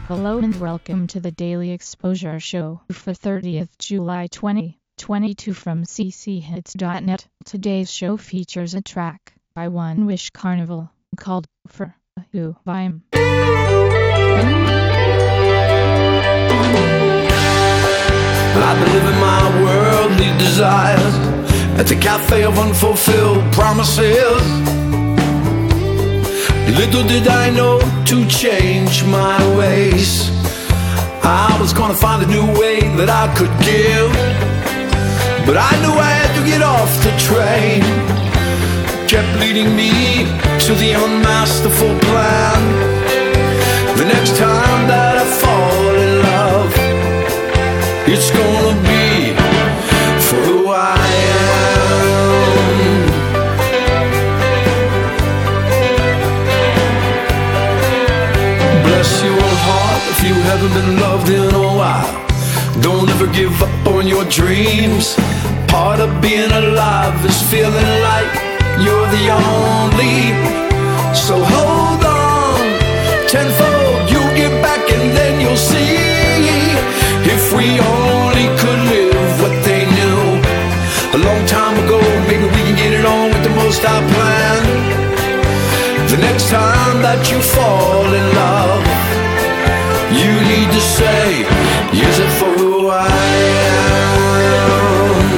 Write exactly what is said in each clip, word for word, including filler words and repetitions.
Hello and welcome to the Daily Exposure Show for thirtieth of July twenty twenty-two from c c hits dot net. Today's show features a track by One Wish Carnival called For Who I'm. I've been living my worldly desires at the cafe of unfulfilled promises. Little did I know to change my ways, I was gonna find a new way that I could give. But I knew I had to get off the train, kept leading me to the unmasterful plan. The next time that I fall in love, it's gonna be for who I am. Bless your heart if you haven't been loved in a while. Don't ever give up on your dreams. Part of being alive is feeling like you're the only. So hold on tenfold, you'll get back and then you'll see. If we only could live what they knew a long time ago, maybe we can get it on with the most I plan. The next time that you fall in love, you need to say, is it for who I am?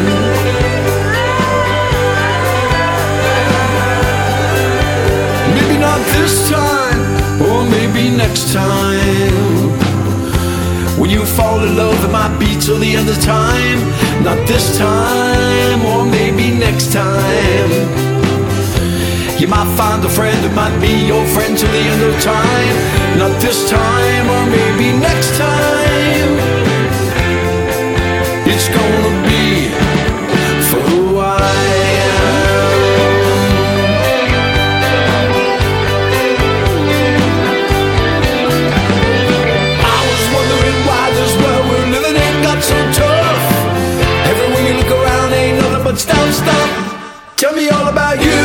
Maybe not this time, or maybe next time. When you fall in love, it might be till the end of time. Not this time, or maybe next time. You might find a friend that might be your friend till the end of time. Not this time, or maybe next time. It's gonna be for who I am. I was wondering why this world we're living in got so tough. Everywhere you look around ain't nothing but down stuff. Tell me all about you.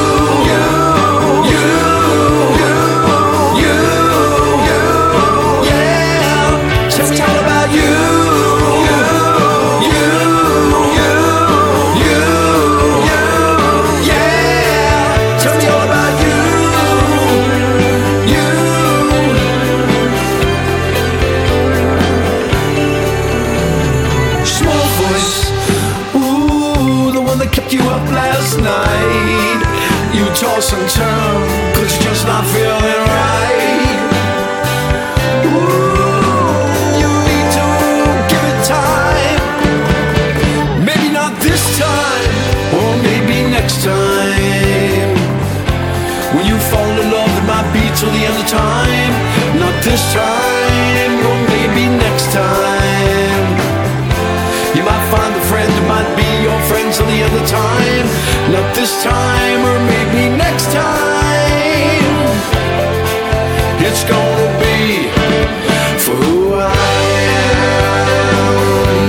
Kept you up last night. You toss and turn, cause you're just not feeling right. Ooh, you need to give it time. Maybe not this time, or maybe next time. When you fall in love, it might be till the end of time. Not this time, or maybe next time. You might find a friend who might be your friend till the end of time. Not this time, or maybe next time. It's gonna be for who I am.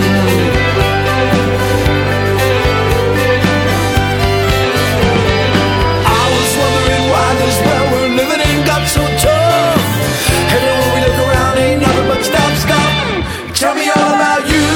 I was wondering why this world we're living in got so tough. Everywhere we look around ain't nothing but stop, stop. Tell me all about you.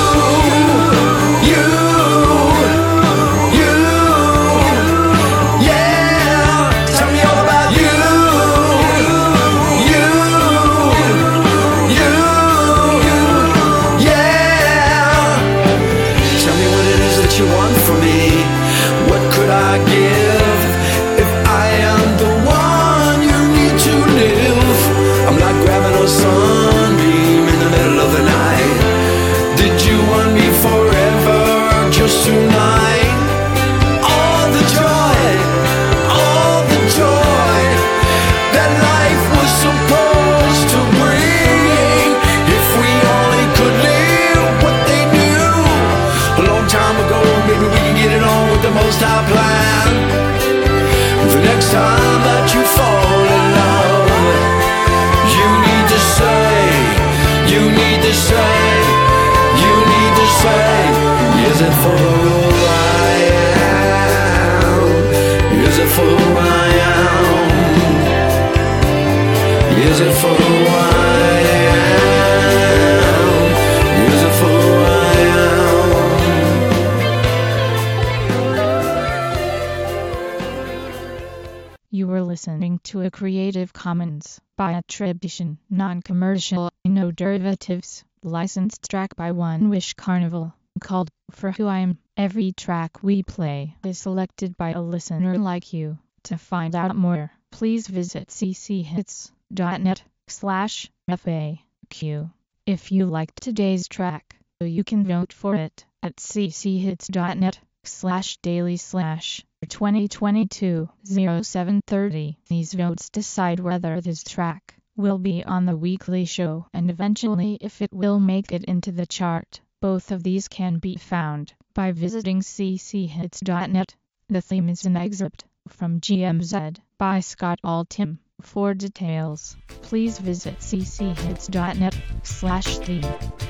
You want from me? What could I give if I am the one you need to live? I'm like grabbing a sunbeam in the middle of the night. Did you want me forever, just tonight? All the joy, all the joy that life was supposed to bring. If we only could live what they knew a long time ago, maybe we can get it on with the most I plan. The next time that you fall in love, you need to say, you need to say, you need to say, is it for who I am? Is it for who I am? Is it for who I am? were listening to a Creative Commons by attribution, non-commercial, no derivatives, licensed track by One Wish Carnival, called For Who I Am. Every track we play is selected by a listener like you. To find out more, please visit cchits.net slash FAQ. If you liked today's track, you can vote for it at cchits.net slash daily slash twenty twenty-two oh seven thirty. These votes decide whether this track will be on the weekly show and eventually if it will make it into the chart. Both of these can be found by visiting cchits.net. The theme is an excerpt from G M Z by Scott Altham. For details, please visit cchits.net slash theme.